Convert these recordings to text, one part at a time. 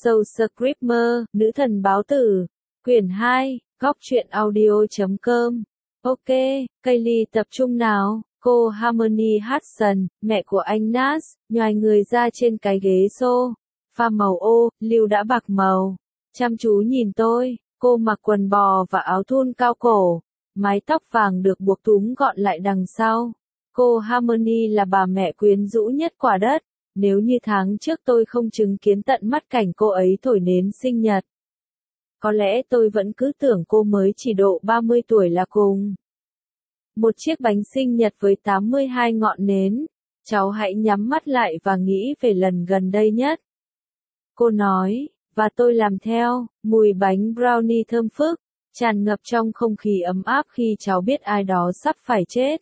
Soul Screamer, Nữ thần báo tử, quyển 2, góc truyện audio.com. Ok, Kylie tập trung nào. Cô Harmony Hudson, mẹ của anh Nas, nhoài người ra trên cái ghế sofa màu ô, liu đã bạc màu. Chăm chú nhìn tôi, cô mặc quần bò và áo thun cao cổ, mái tóc vàng được buộc túm gọn lại đằng sau. Cô Harmony là bà mẹ quyến rũ nhất quả đất. Nếu như tháng trước tôi không chứng kiến tận mắt cảnh cô ấy thổi nến sinh nhật, có lẽ tôi vẫn cứ tưởng cô mới chỉ độ 30 tuổi là cùng. Một chiếc bánh sinh nhật với 82 ngọn nến. Cháu hãy nhắm mắt lại và nghĩ về lần gần đây nhất. Cô nói, và tôi làm theo. Mùi bánh brownie thơm phức, tràn ngập trong không khí ấm áp khi cháu biết ai đó sắp phải chết.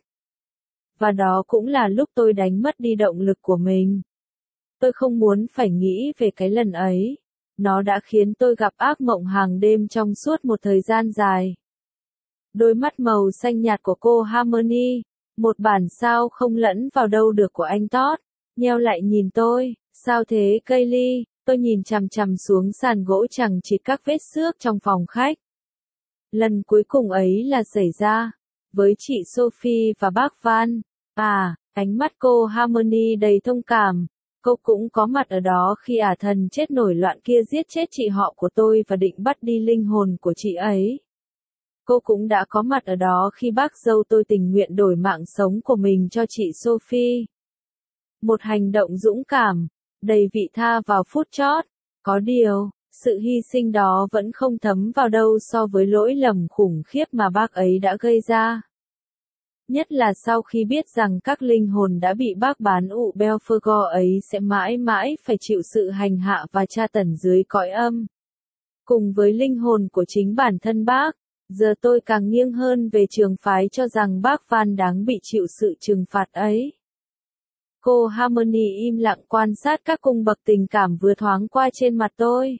Và đó cũng là lúc tôi đánh mất đi động lực của mình. Tôi không muốn phải nghĩ về cái lần ấy. Nó đã khiến tôi gặp ác mộng hàng đêm trong suốt một thời gian dài. Đôi mắt màu xanh nhạt của cô Harmony, một bản sao không lẫn vào đâu được của anh Todd, nheo lại nhìn tôi. Sao thế Kylie? Tôi nhìn chằm chằm xuống sàn gỗ chằng chịt các vết xước trong phòng khách. Lần cuối cùng ấy là xảy ra với chị Sophie và bác Van. À, ánh mắt cô Harmony đầy thông cảm. Cô cũng có mặt ở đó khi ả thần chết nổi loạn kia giết chết chị họ của tôi và định bắt đi linh hồn của chị ấy. Cô cũng đã có mặt ở đó khi bác dâu tôi tình nguyện đổi mạng sống của mình cho chị Sophie. Một hành động dũng cảm, đầy vị tha vào phút chót. Có điều, sự hy sinh đó vẫn không thấm vào đâu so với lỗi lầm khủng khiếp mà bác ấy đã gây ra. Nhất là sau khi biết rằng các linh hồn đã bị bác bán ụ Belphegor ấy sẽ mãi mãi phải chịu sự hành hạ và tra tấn dưới cõi âm. Cùng với linh hồn của chính bản thân bác, giờ tôi càng nghiêng hơn về trường phái cho rằng bác Van đáng bị chịu sự trừng phạt ấy. Cô Harmony im lặng quan sát các cung bậc tình cảm vừa thoáng qua trên mặt tôi.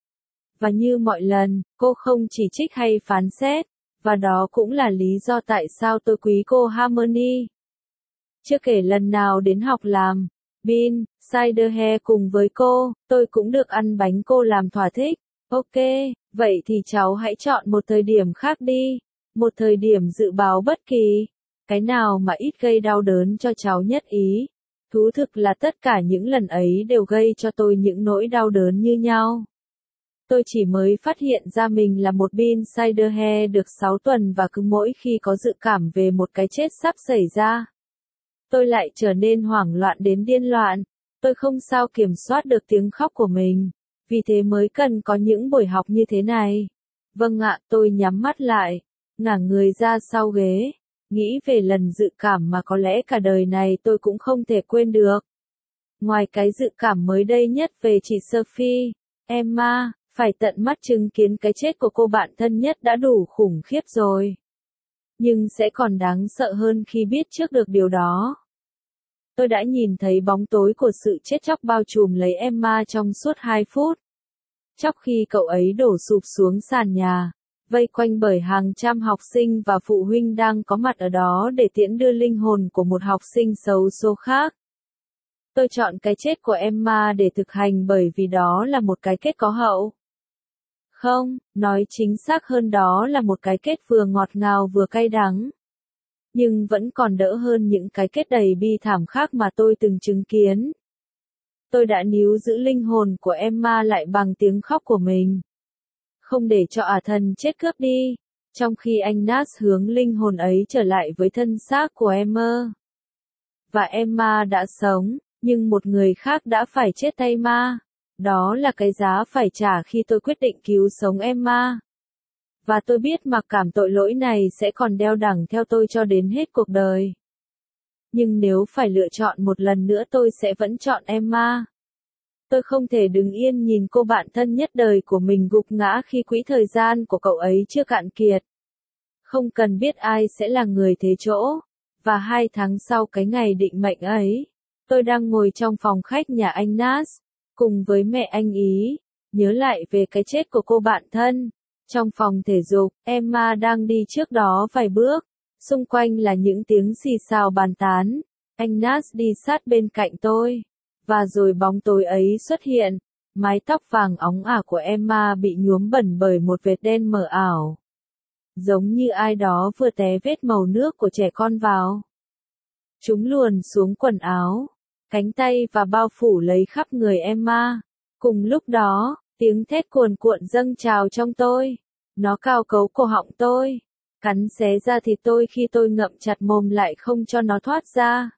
Và như mọi lần, cô không chỉ trích hay phán xét. Và đó cũng là lý do tại sao tôi quý cô Harmony. Chưa kể lần nào đến học làm bean cider hair cùng với cô, tôi cũng được ăn bánh cô làm thỏa thích. Ok, vậy thì cháu hãy chọn một thời điểm khác đi. Một thời điểm dự báo bất kỳ. Cái nào mà ít gây đau đớn cho cháu nhất ý. Thú thực là tất cả những lần ấy đều gây cho tôi những nỗi đau đớn như nhau. Tôi chỉ mới phát hiện ra mình là một bean cider hair được 6 tuần và cứ mỗi khi có dự cảm về một cái chết sắp xảy ra, tôi lại trở nên hoảng loạn đến điên loạn. Tôi không sao kiểm soát được tiếng khóc của mình. Vì thế mới cần có những buổi học như thế này. Vâng ạ, tôi nhắm mắt lại, ngả người ra sau ghế, nghĩ về lần dự cảm mà có lẽ cả đời này tôi cũng không thể quên được. Ngoài cái dự cảm mới đây nhất về chị Sophie, Emma, phải tận mắt chứng kiến cái chết của cô bạn thân nhất đã đủ khủng khiếp rồi. Nhưng sẽ còn đáng sợ hơn khi biết trước được điều đó. Tôi đã nhìn thấy bóng tối của sự chết chóc bao trùm lấy Emma trong suốt 2 phút. Chóc khi cậu ấy đổ sụp xuống sàn nhà, vây quanh bởi hàng trăm học sinh và phụ huynh đang có mặt ở đó để tiễn đưa linh hồn của một học sinh xấu số khác. Tôi chọn cái chết của Emma để thực hành bởi vì đó là một cái kết có hậu. Không, nói chính xác hơn đó là một cái kết vừa ngọt ngào vừa cay đắng. Nhưng vẫn còn đỡ hơn những cái kết đầy bi thảm khác mà tôi từng chứng kiến. Tôi đã níu giữ linh hồn của Emma lại bằng tiếng khóc của mình. Không để cho ả thần chết cướp đi, trong khi anh Nas hướng linh hồn ấy trở lại với thân xác của Emma. Và Emma đã sống, nhưng một người khác đã phải chết tay ma. Đó là cái giá phải trả khi tôi quyết định cứu sống Emma. Và tôi biết mặc cảm tội lỗi này sẽ còn đeo đẳng theo tôi cho đến hết cuộc đời. Nhưng nếu phải lựa chọn một lần nữa tôi sẽ vẫn chọn Emma. Tôi không thể đứng yên nhìn cô bạn thân nhất đời của mình gục ngã khi quỹ thời gian của cậu ấy chưa cạn kiệt. Không cần biết ai sẽ là người thế chỗ. Và 2 tháng sau cái ngày định mệnh ấy, tôi đang ngồi trong phòng khách nhà anh Nas, cùng với mẹ anh ý, nhớ lại về cái chết của cô bạn thân. Trong phòng thể dục, Emma đang đi trước đó vài bước. Xung quanh là những tiếng xì xào bàn tán. Anh Nas đi sát bên cạnh tôi. Và rồi bóng tối ấy xuất hiện. Mái tóc vàng óng ả của Emma bị nhuốm bẩn bởi một vệt đen mờ ảo. Giống như ai đó vừa té vết màu nước của trẻ con vào. Chúng luồn xuống quần áo, cánh tay và bao phủ lấy khắp người Emma. Cùng lúc đó, tiếng thét cuồn cuộn dâng trào trong tôi. Nó cào cấu cổ họng tôi, cắn xé ra thịt tôi khi tôi ngậm chặt mồm lại không cho nó thoát ra.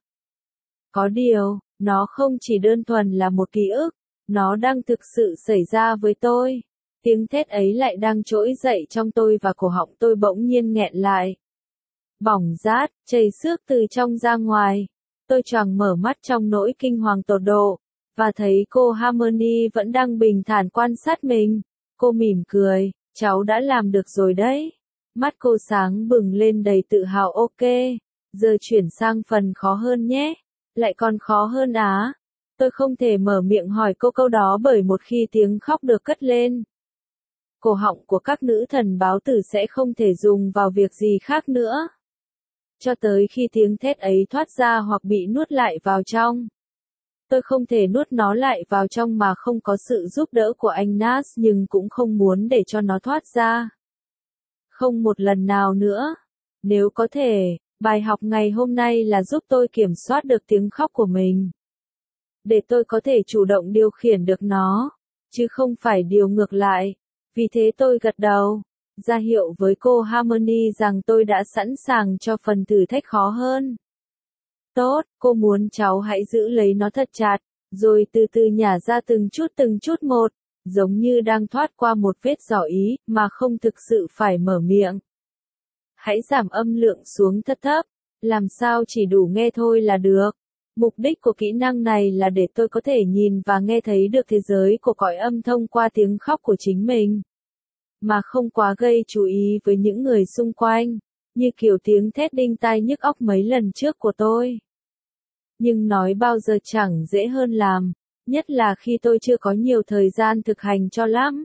Có điều, nó không chỉ đơn thuần là một ký ức, nó đang thực sự xảy ra với tôi. Tiếng thét ấy lại đang trỗi dậy trong tôi và cổ họng tôi bỗng nhiên nghẹn lại. Bỏng rát, chảy xước từ trong ra ngoài. Tôi choàng mở mắt trong nỗi kinh hoàng tột độ, và thấy cô Harmony vẫn đang bình thản quan sát mình. Cô mỉm cười, cháu đã làm được rồi đấy. Mắt cô sáng bừng lên đầy tự hào. Ok, giờ chuyển sang phần khó hơn nhé. Lại còn khó hơn á? Tôi không thể mở miệng hỏi cô câu đó bởi một khi tiếng khóc được cất lên, cổ họng của các nữ thần báo tử sẽ không thể dùng vào việc gì khác nữa. Cho tới khi tiếng thét ấy thoát ra hoặc bị nuốt lại vào trong. Tôi không thể nuốt nó lại vào trong mà không có sự giúp đỡ của anh Nas, nhưng cũng không muốn để cho nó thoát ra. Không một lần nào nữa. Nếu có thể, bài học ngày hôm nay là giúp tôi kiểm soát được tiếng khóc của mình. Để tôi có thể chủ động điều khiển được nó, chứ không phải điều ngược lại. Vì thế tôi gật đầu, ra hiệu với cô Harmony rằng tôi đã sẵn sàng cho phần thử thách khó hơn. Tốt, cô muốn cháu hãy giữ lấy nó thật chặt, rồi từ từ nhả ra từng chút một, giống như đang thoát qua một vết giỏ ý, mà không thực sự phải mở miệng. Hãy giảm âm lượng xuống thật thấp, làm sao chỉ đủ nghe thôi là được. Mục đích của kỹ năng này là để tôi có thể nhìn và nghe thấy được thế giới của cõi âm thông qua tiếng khóc của chính mình. Mà không quá gây chú ý với những người xung quanh, như kiểu tiếng thét đinh tai nhức óc mấy lần trước của tôi. Nhưng nói bao giờ chẳng dễ hơn làm, nhất là khi tôi chưa có nhiều thời gian thực hành cho lắm.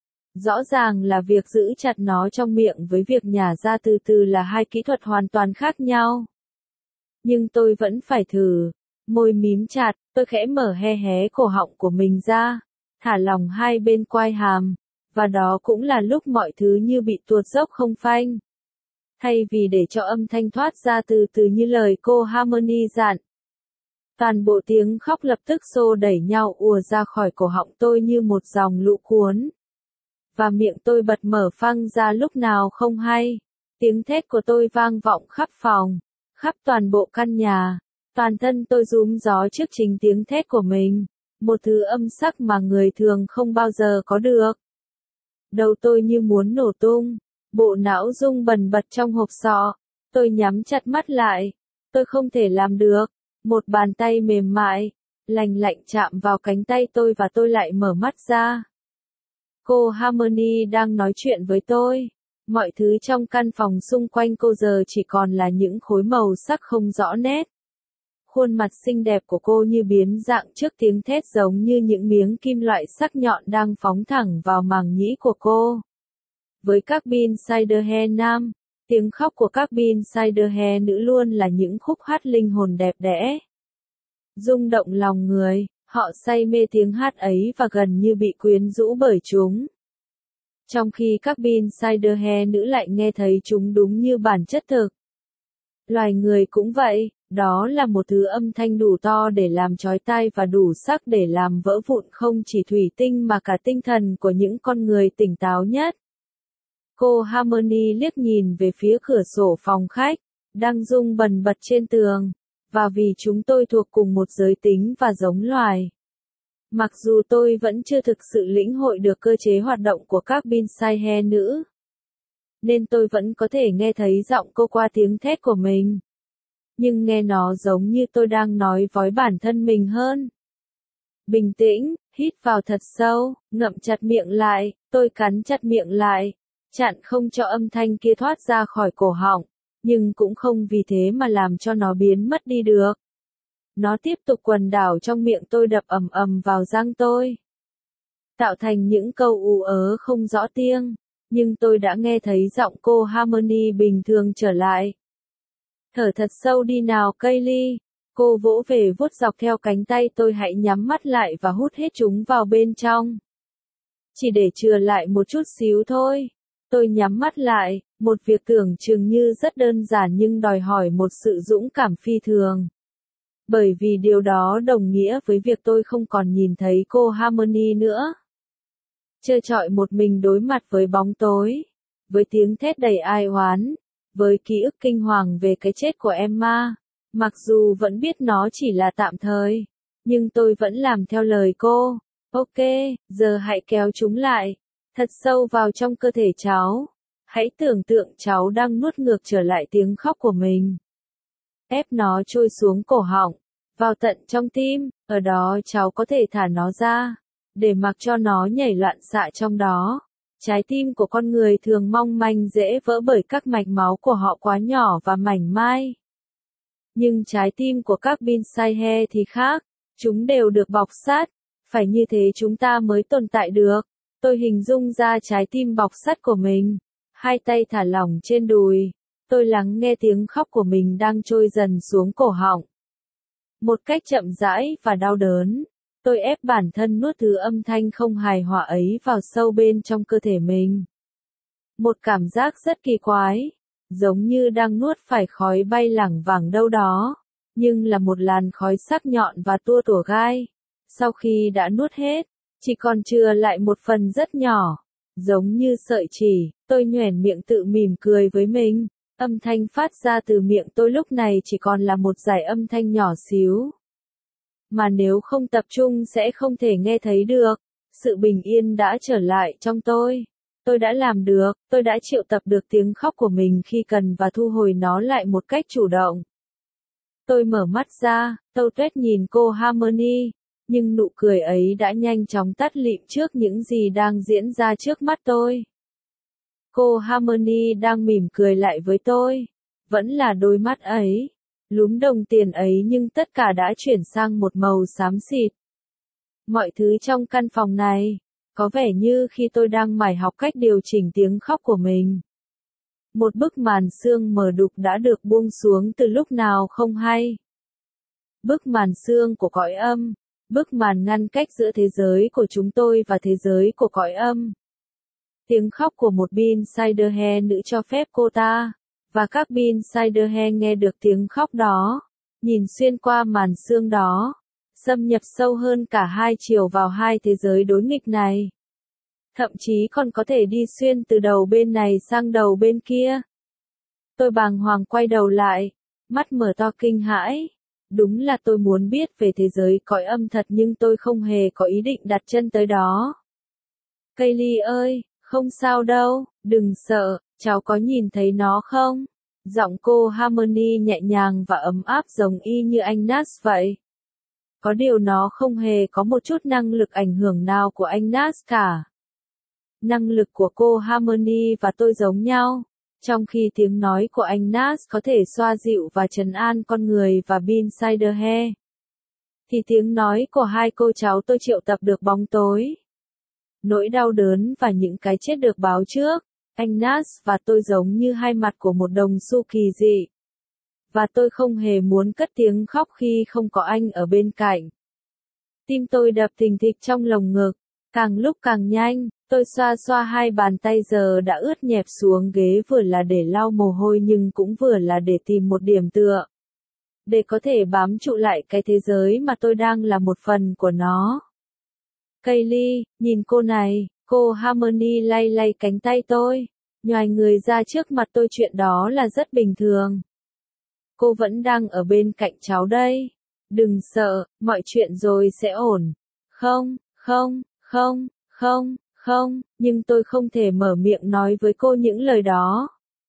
Rõ ràng là việc giữ chặt nó trong miệng với việc nhả ra từ từ là hai kỹ thuật hoàn toàn khác nhau. Nhưng tôi vẫn phải thử. Môi mím chặt, tôi khẽ mở hé hé cổ họng của mình ra, thả lỏng hai bên quai hàm, và đó cũng là lúc mọi thứ như bị tuột dốc không phanh. Thay vì để cho âm thanh thoát ra từ từ như lời cô Harmony dặn, toàn bộ tiếng khóc lập tức xô đẩy nhau ùa ra khỏi cổ họng tôi như một dòng lũ cuốn. Và miệng tôi bật mở phăng ra lúc nào không hay. Tiếng thét của tôi vang vọng khắp phòng, khắp toàn bộ căn nhà. Toàn thân tôi rúm gió trước chính tiếng thét của mình, một thứ âm sắc mà người thường không bao giờ có được. Đầu tôi như muốn nổ tung, bộ não rung bần bật trong hộp sọ. Tôi nhắm chặt mắt lại, tôi không thể làm được. Một bàn tay mềm mại, lành lạnh chạm vào cánh tay tôi và tôi lại mở mắt ra. Cô Harmony đang nói chuyện với tôi. Mọi thứ trong căn phòng xung quanh cô giờ chỉ còn là những khối màu sắc không rõ nét. Khuôn mặt xinh đẹp của cô như biến dạng trước tiếng thét, giống như những miếng kim loại sắc nhọn đang phóng thẳng vào màng nhĩ của cô. Với các Insiderhair nam, tiếng khóc của các Insiderhair nữ luôn là những khúc hát linh hồn đẹp đẽ, rung động lòng người. Họ say mê tiếng hát ấy và gần như bị quyến rũ bởi chúng. Trong khi các Insiderhair nữ lại nghe thấy chúng đúng như bản chất thực. Loài người cũng vậy, đó là một thứ âm thanh đủ to để làm chói tai và đủ sắc để làm vỡ vụn không chỉ thủy tinh mà cả tinh thần của những con người tỉnh táo nhất. Cô Harmony liếc nhìn về phía cửa sổ phòng khách, đang rung bần bật trên tường, và vì chúng tôi thuộc cùng một giới tính và giống loài. Mặc dù tôi vẫn chưa thực sự lĩnh hội được cơ chế hoạt động của các Insiderhair nữ, nên tôi vẫn có thể nghe thấy giọng cô qua tiếng thét của mình. Nhưng nghe nó giống như tôi đang nói với bản thân mình hơn. Bình tĩnh, hít vào thật sâu, ngậm chặt miệng lại, tôi cắn chặt miệng lại, chặn không cho âm thanh kia thoát ra khỏi cổ họng, nhưng cũng không vì thế mà làm cho nó biến mất đi được. Nó tiếp tục quần đảo trong miệng tôi, đập ầm ầm vào răng tôi, tạo thành những câu ù ớ không rõ tiếng, nhưng tôi đã nghe thấy giọng cô Harmony bình thường trở lại. Thở thật sâu đi nào Kaylee, Cô vỗ về vuốt dọc theo cánh tay tôi, hãy nhắm mắt lại và hút hết chúng vào bên trong. Chỉ để chừa lại một chút xíu thôi. Tôi nhắm mắt lại, một việc tưởng chừng như rất đơn giản nhưng đòi hỏi một sự dũng cảm phi thường. Bởi vì điều đó đồng nghĩa với việc tôi không còn nhìn thấy cô Harmony nữa. Trơ trọi một mình đối mặt với bóng tối, với tiếng thét đầy ai oán, với ký ức kinh hoàng về cái chết của Emma. Mặc dù vẫn biết nó chỉ là tạm thời, nhưng tôi vẫn làm theo lời cô. Ok, giờ hãy kéo chúng lại, thật sâu vào trong cơ thể cháu. Hãy tưởng tượng cháu đang nuốt ngược trở lại tiếng khóc của mình. Ép nó trôi xuống cổ họng, vào tận trong tim, ở đó cháu có thể thả nó ra, để mặc cho nó nhảy loạn xạ trong đó. Trái tim của con người thường mong manh dễ vỡ bởi các mạch máu của họ quá nhỏ và mảnh mai. Nhưng trái tim của các Binsaihe thì khác, chúng đều được bọc sắt, phải như thế chúng ta mới tồn tại được. Tôi hình dung ra trái tim bọc sắt của mình, hai tay thả lỏng trên đùi, tôi lắng nghe tiếng khóc của mình đang trôi dần xuống cổ họng. Một cách chậm rãi và đau đớn, tôi ép bản thân nuốt thứ âm thanh không hài hòa ấy vào sâu bên trong cơ thể mình. Một cảm giác rất kỳ quái, giống như đang nuốt phải khói bay lẳng vẳng đâu đó, nhưng là một làn khói sắc nhọn và tua tủa gai. Sau khi đã nuốt hết, chỉ còn chừa lại một phần rất nhỏ, giống như sợi chỉ, tôi nhoẻn miệng tự mỉm cười với mình. Âm thanh phát ra từ miệng tôi lúc này chỉ còn là một dải âm thanh nhỏ xíu, mà nếu không tập trung sẽ không thể nghe thấy được. Sự bình yên đã trở lại trong tôi. Tôi đã làm được, tôi đã triệu tập được tiếng khóc của mình khi cần và thu hồi nó lại một cách chủ động. Tôi mở mắt ra, tâu tuét nhìn cô Harmony, nhưng nụ cười ấy đã nhanh chóng tắt lịm trước những gì đang diễn ra trước mắt tôi. Cô Harmony đang mỉm cười lại với tôi, vẫn là đôi mắt ấy, lúm đồng tiền ấy, nhưng tất cả đã chuyển sang một màu xám xịt. Mọi thứ trong căn phòng này, có vẻ như khi tôi đang mải học cách điều chỉnh tiếng khóc của mình. Một bức màn sương mờ đục đã được buông xuống từ lúc nào không hay. Bức màn sương của cõi âm, bức màn ngăn cách giữa thế giới của chúng tôi và thế giới của cõi âm. Tiếng khóc của một Binsiderhe nữ cho phép cô ta, và các Binsiderhe nghe được tiếng khóc đó, nhìn xuyên qua màn sương đó, xâm nhập sâu hơn cả hai chiều vào hai thế giới đối nghịch này. Thậm chí còn có thể đi xuyên từ đầu bên này sang đầu bên kia. Tôi bàng hoàng quay đầu lại, mắt mở to kinh hãi. Đúng là tôi muốn biết về thế giới cõi âm thật, nhưng tôi không hề có ý định đặt chân tới đó. Kaylee ơi, không sao đâu, đừng sợ, cháu có nhìn thấy nó không? Giọng cô Harmony nhẹ nhàng và ấm áp giống y như anh Nas vậy. Có điều nó không hề có một chút năng lực ảnh hưởng nào của anh Nas cả. Năng lực của cô Harmony và tôi giống nhau, trong khi tiếng nói của anh Nas có thể xoa dịu và trấn an con người và Binsiderhe, thì tiếng nói của hai cô cháu tôi triệu tập được bóng tối, nỗi đau đớn và những cái chết được báo trước. Anh Nas và tôi giống như hai mặt của một đồng xu kỳ dị. Và tôi không hề muốn cất tiếng khóc khi không có anh ở bên cạnh. Tim tôi đập thình thịch trong lồng ngực, càng lúc càng nhanh. Tôi xoa xoa hai bàn tay giờ đã ướt nhẹp xuống ghế, vừa là để lau mồ hôi nhưng cũng vừa là để tìm một điểm tựa, để có thể bám trụ lại cái thế giới mà tôi đang là một phần của nó. Kaylee, nhìn cô này, cô Harmony lay lay cánh tay tôi, nhoài người ra trước mặt tôi. Chuyện đó là rất bình thường. Cô vẫn đang ở bên cạnh cháu đây. Đừng sợ, mọi chuyện rồi sẽ ổn. Không, không, không, không, không, nhưng tôi không thể mở miệng nói với cô những lời đó.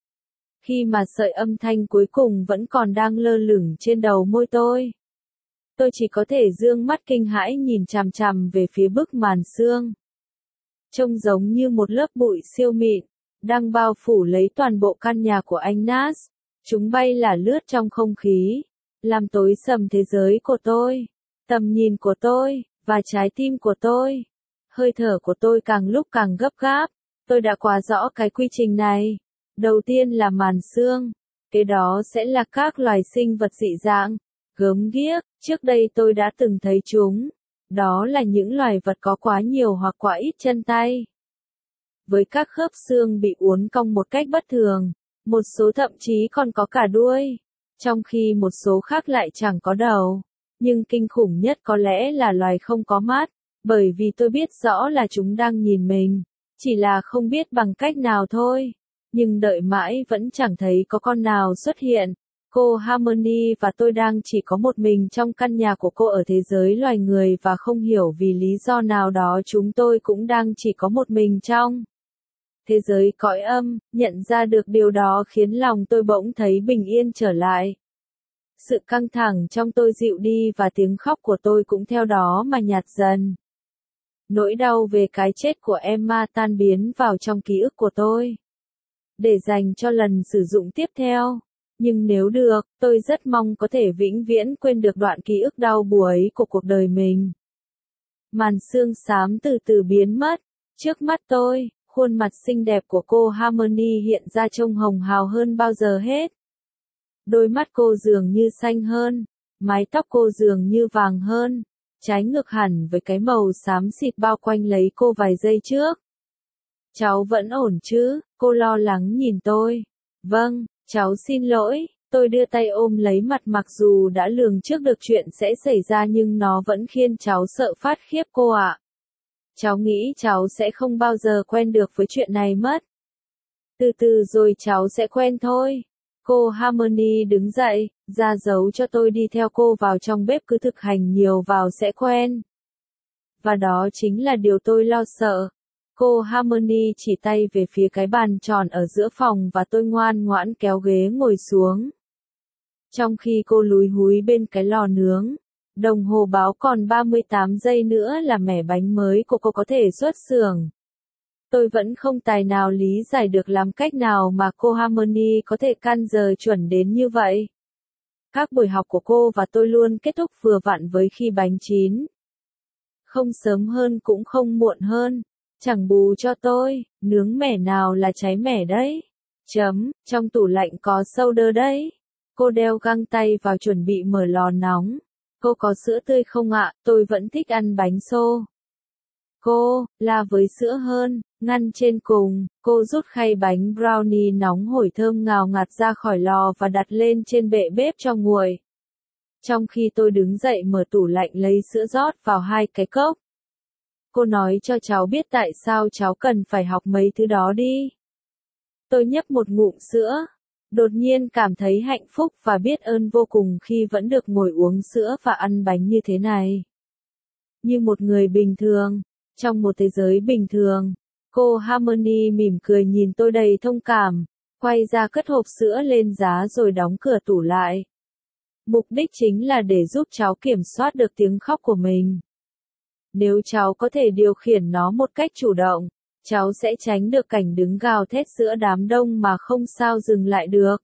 Khi mà sợi âm thanh cuối cùng vẫn còn đang lơ lửng trên đầu môi tôi chỉ có thể dương mắt kinh hãi nhìn chằm chằm về phía bức màn sương. Trông giống như một lớp bụi siêu mịn, đang bao phủ lấy toàn bộ căn nhà của anh Nas. Chúng bay là lướt trong không khí, làm tối sầm thế giới của tôi, tầm nhìn của tôi, và trái tim của tôi. Hơi thở của tôi càng lúc càng gấp gáp. Tôi đã quá rõ cái quy trình này. Đầu tiên là màn sương, kế đó sẽ là các loài sinh vật dị dạng, Gớm ghiếc, trước đây tôi đã từng thấy chúng. Đó là những loài vật có quá nhiều hoặc quá ít chân tay. Với các khớp xương bị uốn cong một cách bất thường, một số thậm chí còn có cả đuôi, trong khi một số khác lại chẳng có đầu. Nhưng kinh khủng nhất có lẽ là loài không có mắt, bởi vì tôi biết rõ là chúng đang nhìn mình, chỉ là không biết bằng cách nào thôi. Nhưng đợi mãi vẫn chẳng thấy có con nào xuất hiện. Cô Harmony và tôi đang chỉ có một mình trong căn nhà của cô ở thế giới loài người và không hiểu vì lý do nào đó chúng tôi cũng đang chỉ có một mình trong thế giới cõi âm. Nhận ra được điều đó khiến lòng tôi bỗng thấy bình yên trở lại. Sự căng thẳng trong tôi dịu đi và tiếng khóc của tôi cũng theo đó mà nhạt dần. Nỗi đau về cái chết của Emma tan biến vào trong ký ức của tôi, để dành cho lần sử dụng tiếp theo. Nhưng nếu được, tôi rất mong có thể vĩnh viễn quên được đoạn ký ức đau buồn ấy của cuộc đời mình. Màn sương xám từ từ biến mất. Trước mắt tôi, khuôn mặt xinh đẹp của cô Harmony hiện ra trông hồng hào hơn bao giờ hết. Đôi mắt cô dường như xanh hơn, mái tóc cô dường như vàng hơn, trái ngược hẳn với cái màu xám xịt bao quanh lấy cô vài giây trước. Cháu vẫn ổn chứ? Cô lo lắng nhìn tôi. Vâng, cháu xin lỗi. Tôi đưa tay ôm lấy mặt mặc dù đã lường trước được chuyện sẽ xảy ra nhưng nó vẫn khiến cháu sợ phát khiếp cô ạ. Cháu nghĩ cháu sẽ không bao giờ quen được với chuyện này mất. Từ từ rồi cháu sẽ quen thôi. Cô Harmony đứng dậy, ra dấu cho tôi đi theo cô vào trong bếp, cứ thực hành nhiều vào sẽ quen. Và đó chính là điều tôi lo sợ. Cô Harmony chỉ tay về phía cái bàn tròn ở giữa phòng và tôi ngoan ngoãn kéo ghế ngồi xuống. Trong khi cô lúi húi bên cái lò nướng, đồng hồ báo còn 38 giây nữa là mẻ bánh mới của cô có thể xuất xưởng. Tôi vẫn không tài nào lý giải được làm cách nào mà cô Harmony có thể căn giờ chuẩn đến như vậy. Các buổi học của cô và tôi luôn kết thúc vừa vặn với khi bánh chín. Không sớm hơn cũng không muộn hơn. Chẳng bù cho tôi, nướng mẻ nào là cháy mẻ đấy. Trong tủ lạnh có soda đấy. Cô đeo găng tay vào chuẩn bị mở lò nóng. Cô có sữa tươi không ạ? Tôi vẫn thích ăn bánh xô. Cô, là với sữa hơn. Ngăn trên cùng, cô rút khay bánh brownie nóng hổi thơm ngào ngạt ra khỏi lò và đặt lên trên bệ bếp cho nguội. Trong khi tôi đứng dậy mở tủ lạnh lấy sữa rót vào 2 cái cốc. Cô nói cho cháu biết tại sao cháu cần phải học mấy thứ đó đi. Tôi nhấp một ngụm sữa. Đột nhiên cảm thấy hạnh phúc và biết ơn vô cùng khi vẫn được ngồi uống sữa và ăn bánh như thế này. Như một người bình thường, trong một thế giới bình thường. Cô Harmony mỉm cười nhìn tôi đầy thông cảm, quay ra cất hộp sữa lên giá rồi đóng cửa tủ lại. Mục đích chính là để giúp cháu kiểm soát được tiếng khóc của mình. Nếu cháu có thể điều khiển nó một cách chủ động, cháu sẽ tránh được cảnh đứng gào thét giữa đám đông mà không sao dừng lại được.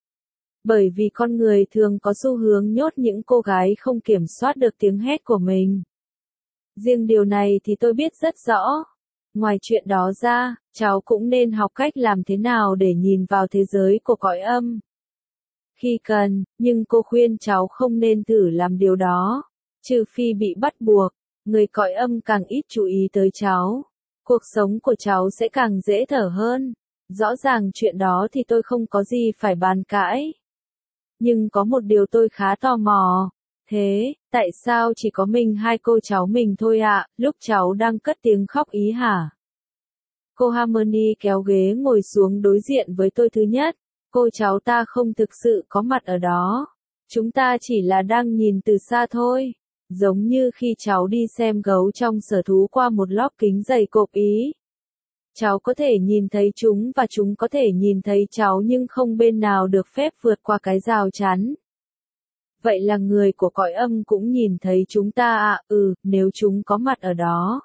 Bởi vì con người thường có xu hướng nhốt những cô gái không kiểm soát được tiếng hét của mình. Riêng điều này thì tôi biết rất rõ. Ngoài chuyện đó ra, cháu cũng nên học cách làm thế nào để nhìn vào thế giới của cõi âm. Khi cần, nhưng cô khuyên cháu không nên thử làm điều đó. Trừ phi bị bắt buộc, người cõi âm càng ít chú ý tới cháu. Cuộc sống của cháu sẽ càng dễ thở hơn. Rõ ràng chuyện đó thì tôi không có gì phải bàn cãi. Nhưng có một điều tôi khá tò mò. Thế, tại sao chỉ có mình hai cô cháu mình thôi ạ, lúc cháu đang cất tiếng khóc ý hả? Cô Harmony kéo ghế ngồi xuống đối diện với tôi. Thứ nhất, cô cháu ta không thực sự có mặt ở đó. Chúng ta chỉ là đang nhìn từ xa thôi. Giống như khi cháu đi xem gấu trong sở thú qua một lóc kính dày cộp ý. Cháu có thể nhìn thấy chúng và chúng có thể nhìn thấy cháu nhưng không bên nào được phép vượt qua cái rào chắn. Vậy là người của cõi âm cũng nhìn thấy chúng ta ạ, nếu chúng có mặt ở đó.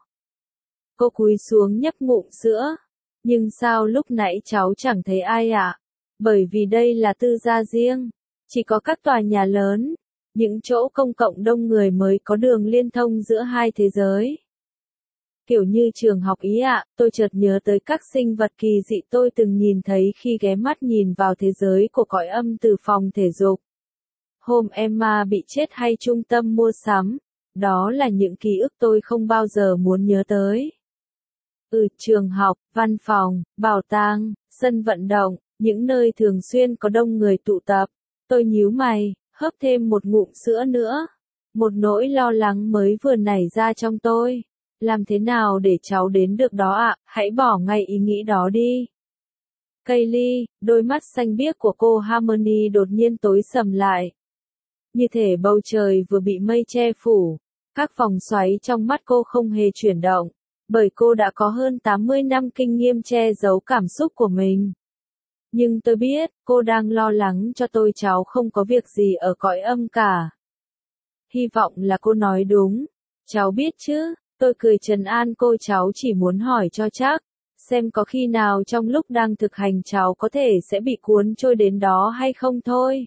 Cô cúi xuống nhấp ngụm sữa. Nhưng sao lúc nãy cháu chẳng thấy ai ạ? Bởi vì đây là tư gia riêng. Chỉ có các tòa nhà lớn, những chỗ công cộng đông người mới có đường liên thông giữa hai thế giới. Kiểu như trường học ý ạ, tôi chợt nhớ tới các sinh vật kỳ dị tôi từng nhìn thấy khi ghé mắt nhìn vào thế giới của cõi âm từ phòng thể dục. hôm Emma bị chết hay trung tâm mua sắm, đó là những ký ức tôi không bao giờ muốn nhớ tới. Trường học, văn phòng, bảo tàng, sân vận động, những nơi thường xuyên có đông người tụ tập. Tôi nhíu mày, hớp thêm một ngụm sữa nữa. Một nỗi lo lắng mới vừa nảy ra trong tôi. Làm thế nào để cháu đến được đó ạ? Hãy bỏ ngay ý nghĩ đó đi. Kaylee, đôi mắt xanh biếc của cô Harmony đột nhiên tối sầm lại. Như thể bầu trời vừa bị mây che phủ. Các vòng xoáy trong mắt cô không hề chuyển động, bởi cô đã có hơn 80 năm kinh nghiệm che giấu cảm xúc của mình. Nhưng tôi biết, cô đang lo lắng cho tôi. Cháu không có việc gì ở cõi âm cả. Hy vọng là cô nói đúng. Cháu biết chứ, tôi cười trấn an cô. Cháu chỉ muốn hỏi cho chắc, xem có khi nào trong lúc đang thực hành cháu có thể sẽ bị cuốn trôi đến đó hay không thôi.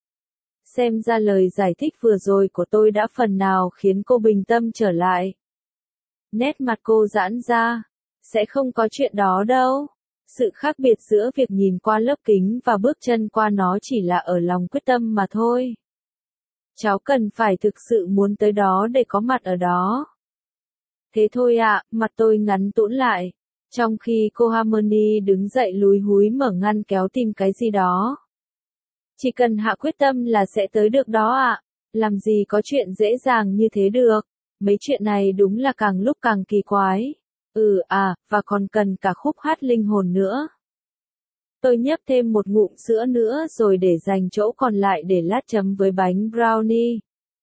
Xem ra lời giải thích vừa rồi của tôi đã phần nào khiến cô bình tâm trở lại. Nét mặt cô giãn ra. Sẽ không có chuyện đó đâu. Sự khác biệt giữa việc nhìn qua lớp kính và bước chân qua nó chỉ là ở lòng quyết tâm mà thôi. Cháu cần phải thực sự muốn tới đó để có mặt ở đó. Thế thôi ạ, mặt tôi ngắn tũn lại. Trong khi cô Harmony đứng dậy lúi húi mở ngăn kéo tìm cái gì đó. Chỉ cần hạ quyết tâm là sẽ tới được đó ạ. Làm gì có chuyện dễ dàng như thế được. Mấy chuyện này đúng là càng lúc càng kỳ quái. Và còn cần cả khúc hát linh hồn nữa. Tôi nhấp thêm một ngụm sữa nữa rồi để dành chỗ còn lại để lát chấm với bánh brownie.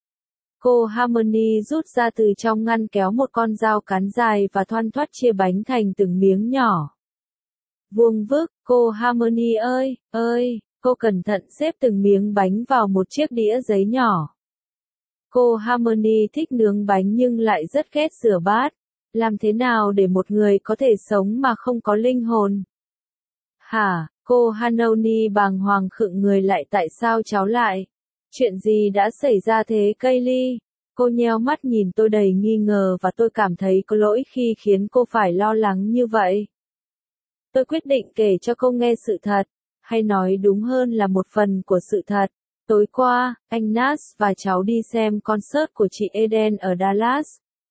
Cô Harmony rút ra từ trong ngăn kéo một con dao cán dài và thoăn thoắt chia bánh thành từng miếng nhỏ. Vuông vức, cô Harmony ơi, cô cẩn thận xếp từng miếng bánh vào một chiếc đĩa giấy nhỏ. Cô Harmony thích nướng bánh nhưng lại rất ghét rửa bát. Làm thế nào để một người có thể sống mà không có linh hồn? Hả, cô Harmony bàng hoàng khựng người lại. Tại sao cháu lại? Chuyện gì đã xảy ra thế Kaylee? Cô nheo mắt nhìn tôi đầy nghi ngờ và tôi cảm thấy có lỗi khi khiến cô phải lo lắng như vậy. Tôi quyết định kể cho cô nghe sự thật, hay nói đúng hơn là một phần của sự thật. Tối qua, anh Nas và cháu đi xem concert của chị Eden ở Dallas.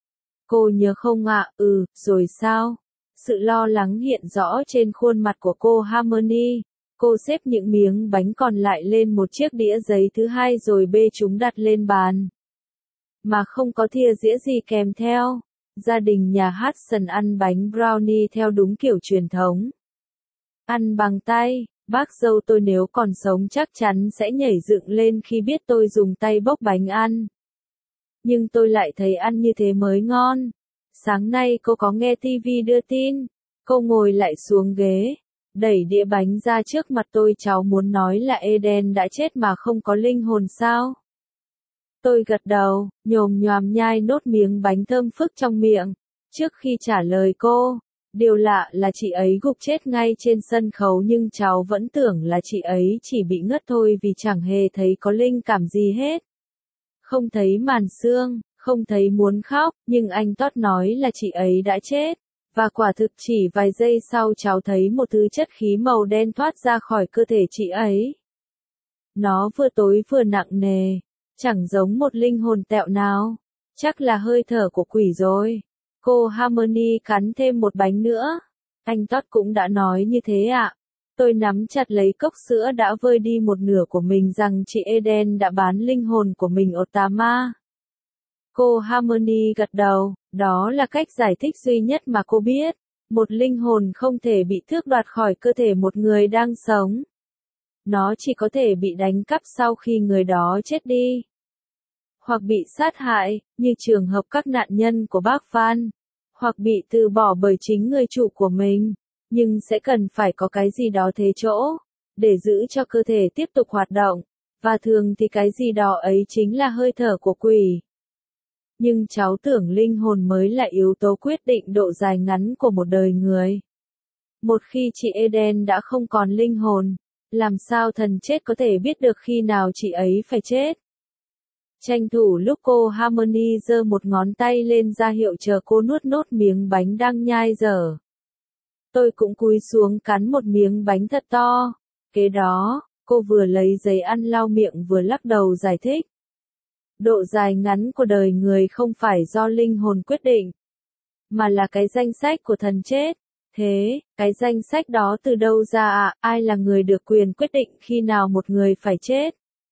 Cô nhớ không ạ? Rồi sao? Sự lo lắng hiện rõ trên khuôn mặt của cô Harmony. Cô xếp những miếng bánh còn lại lên một chiếc đĩa giấy thứ hai rồi bê chúng đặt lên bàn. Mà không có thìa dĩa gì kèm theo. Gia đình nhà Hudson ăn bánh brownie theo đúng kiểu truyền thống. Ăn bằng tay. Bác dâu tôi nếu còn sống chắc chắn sẽ nhảy dựng lên khi biết tôi dùng tay bốc bánh ăn. Nhưng tôi lại thấy ăn như thế mới ngon. Sáng nay cô có nghe TV đưa tin. Cô ngồi lại xuống ghế, đẩy đĩa bánh ra trước mặt tôi. Cháu muốn nói là Eden đã chết mà không có linh hồn sao? Tôi gật đầu, nhồm nhoàm nhai nốt miếng bánh thơm phức trong miệng. Trước khi trả lời cô, điều lạ là chị ấy gục chết ngay trên sân khấu nhưng cháu vẫn tưởng là chị ấy chỉ bị ngất thôi vì chẳng hề thấy có linh cảm gì hết. Không thấy màn xương, không thấy muốn khóc, nhưng anh Todd nói là chị ấy đã chết. Và quả thực chỉ vài giây sau cháu thấy một thứ chất khí màu đen thoát ra khỏi cơ thể chị ấy. Nó vừa tối vừa nặng nề, chẳng giống một linh hồn tẹo nào. Chắc là hơi thở của quỷ rồi. Cô Harmony cắn thêm một bánh nữa. Anh Todd cũng đã nói như thế ạ. Tôi nắm chặt lấy cốc sữa đã vơi đi một nửa của mình rằng chị Eden đã bán linh hồn của mình ở Tama. Cô Harmony gật đầu, đó là cách giải thích duy nhất mà cô biết. Một linh hồn không thể bị tước đoạt khỏi cơ thể một người đang sống. Nó chỉ có thể bị đánh cắp sau khi người đó chết đi. Hoặc bị sát hại, như trường hợp các nạn nhân của bác Phan. Hoặc bị từ bỏ bởi chính người chủ của mình. Nhưng sẽ cần phải có cái gì đó thế chỗ, để giữ cho cơ thể tiếp tục hoạt động. Và thường thì cái gì đó ấy chính là hơi thở của quỷ. Nhưng cháu tưởng linh hồn mới là yếu tố quyết định độ dài ngắn của một đời người. Một khi chị Eden đã không còn linh hồn, làm sao thần chết có thể biết được khi nào chị ấy phải chết? Tranh thủ lúc cô Harmony giơ một ngón tay lên ra hiệu chờ cô nuốt nốt miếng bánh đang nhai dở. Tôi cũng cúi xuống cắn một miếng bánh thật to. Kế đó, Cô vừa lấy giấy ăn lau miệng vừa lắc đầu giải thích. Độ dài ngắn của đời người không phải do linh hồn quyết định, mà là cái danh sách của thần chết. Thế, cái danh sách đó từ đâu ra ạ? Ai là người được quyền quyết định khi nào một người phải chết?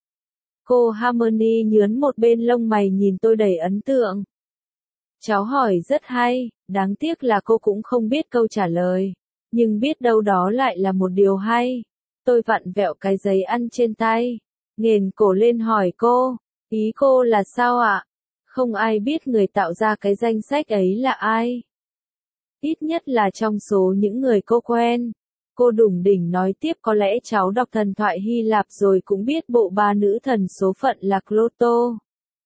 Cô Harmony nhướn một bên lông mày nhìn tôi đầy ấn tượng. Cháu hỏi rất hay, đáng tiếc là cô cũng không biết câu trả lời. Nhưng biết đâu đó lại là một điều hay. Tôi vặn vẹo cái giấy ăn trên tay, nghền cổ lên hỏi cô, ý cô là sao ạ? Không ai biết người tạo ra cái danh sách ấy là ai. Ít nhất là trong số những người cô quen. Cô đủng đỉnh nói tiếp, có lẽ cháu đọc thần thoại Hy Lạp rồi cũng biết bộ ba nữ thần số phận là Cloto,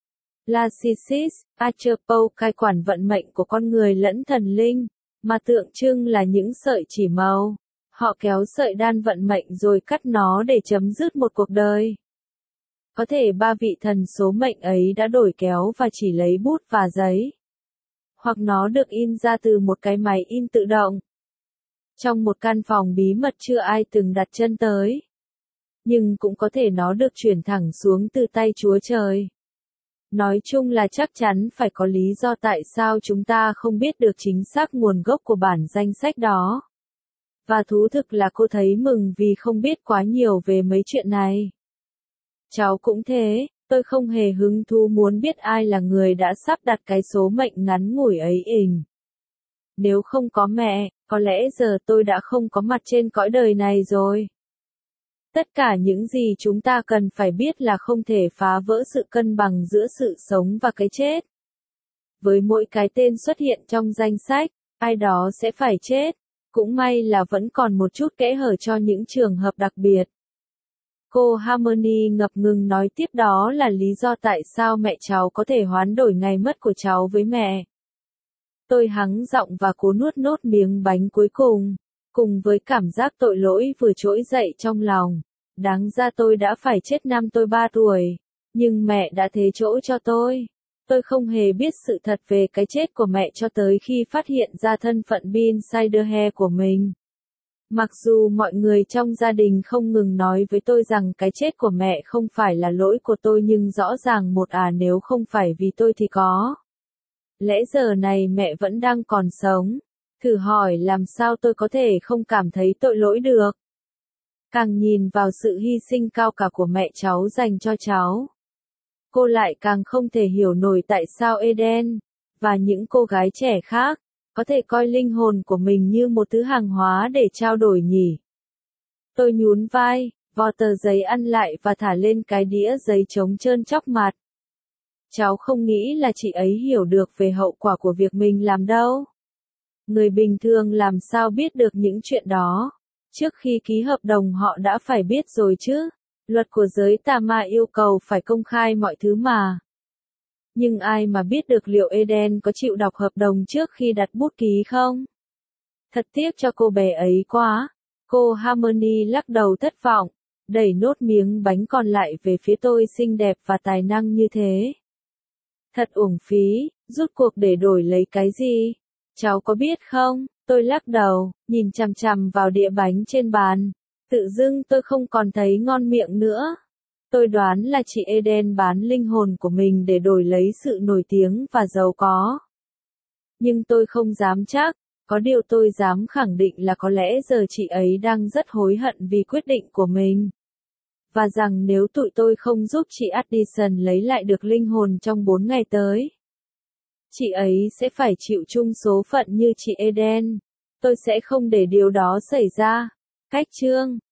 Lachesis, Atropos cai quản vận mệnh của con người lẫn thần linh, mà tượng trưng là những sợi chỉ màu. Họ kéo sợi đan vận mệnh rồi cắt nó để chấm dứt một cuộc đời. Có thể ba vị thần số mệnh ấy đã đổi kéo và chỉ lấy bút và giấy. Hoặc nó được in ra từ một cái máy in tự động. Trong một căn phòng bí mật chưa ai từng đặt chân tới. Nhưng cũng có thể nó được chuyển thẳng xuống từ tay Chúa Trời. Nói chung là chắc chắn phải có lý do tại sao chúng ta không biết được chính xác nguồn gốc của bản danh sách đó. Và thú thực là cô thấy mừng vì không biết quá nhiều về mấy chuyện này. Cháu cũng thế, tôi không hề hứng thú muốn biết ai là người đã sắp đặt cái số mệnh ngắn ngủi ấy ình. Nếu không có mẹ, có lẽ giờ tôi đã không có mặt trên cõi đời này rồi. Tất cả những gì chúng ta cần phải biết là không thể phá vỡ sự cân bằng giữa sự sống và cái chết. Với mỗi cái tên xuất hiện trong danh sách, ai đó sẽ phải chết. Cũng may là vẫn còn một chút kẽ hở cho những trường hợp đặc biệt. Cô Harmony ngập ngừng nói tiếp, đó là lý do tại sao mẹ cháu có thể hoán đổi ngày mất của cháu với mẹ. Tôi hắng giọng và cố nuốt nốt miếng bánh cuối cùng, cùng với cảm giác tội lỗi vừa trỗi dậy trong lòng. Đáng ra tôi đã phải chết năm tôi 3 tuổi, nhưng mẹ đã thế chỗ cho tôi. Tôi không hề biết sự thật về cái chết của mẹ cho tới khi phát hiện ra thân phận Bin Siderhe của mình. Mặc dù mọi người trong gia đình không ngừng nói với tôi rằng cái chết của mẹ không phải là lỗi của tôi, nhưng rõ ràng nếu không phải vì tôi thì có. Lẽ giờ này mẹ vẫn đang còn sống. Thử hỏi làm sao tôi có thể không cảm thấy tội lỗi được. Càng nhìn vào sự hy sinh cao cả của mẹ cháu dành cho cháu, cô lại càng không thể hiểu nổi tại sao Eden, và những cô gái trẻ khác, có thể coi linh hồn của mình như một thứ hàng hóa để trao đổi nhỉ. Tôi nhún vai, vò tờ giấy ăn lại và thả lên cái đĩa giấy trống trơn chóc mặt. Cháu không nghĩ là chị ấy hiểu được về hậu quả của việc mình làm đâu. Người bình thường làm sao biết được những chuyện đó. Trước khi ký hợp đồng họ đã phải biết rồi chứ. Luật của giới tà ma yêu cầu phải công khai mọi thứ mà. Nhưng ai mà biết được liệu Eden có chịu đọc hợp đồng trước khi đặt bút ký không? Thật tiếc cho cô bé ấy quá. Cô Harmony lắc đầu thất vọng, đẩy nốt miếng bánh còn lại về phía tôi, xinh đẹp và tài năng như thế. Thật uổng phí, rút cuộc để đổi lấy cái gì? Cháu có biết không? Tôi lắc đầu, nhìn chằm chằm vào đĩa bánh trên bàn. Tự dưng tôi không còn thấy ngon miệng nữa. Tôi đoán là chị Eden bán linh hồn của mình để đổi lấy sự nổi tiếng và giàu có. Nhưng tôi không dám chắc, có điều tôi dám khẳng định là có lẽ giờ chị ấy đang rất hối hận vì quyết định của mình. Và rằng nếu tụi tôi không giúp chị Addison lấy lại được linh hồn trong 4 ngày tới, chị ấy sẽ phải chịu chung số phận như chị Eden. Tôi sẽ không để điều đó xảy ra. Cách chương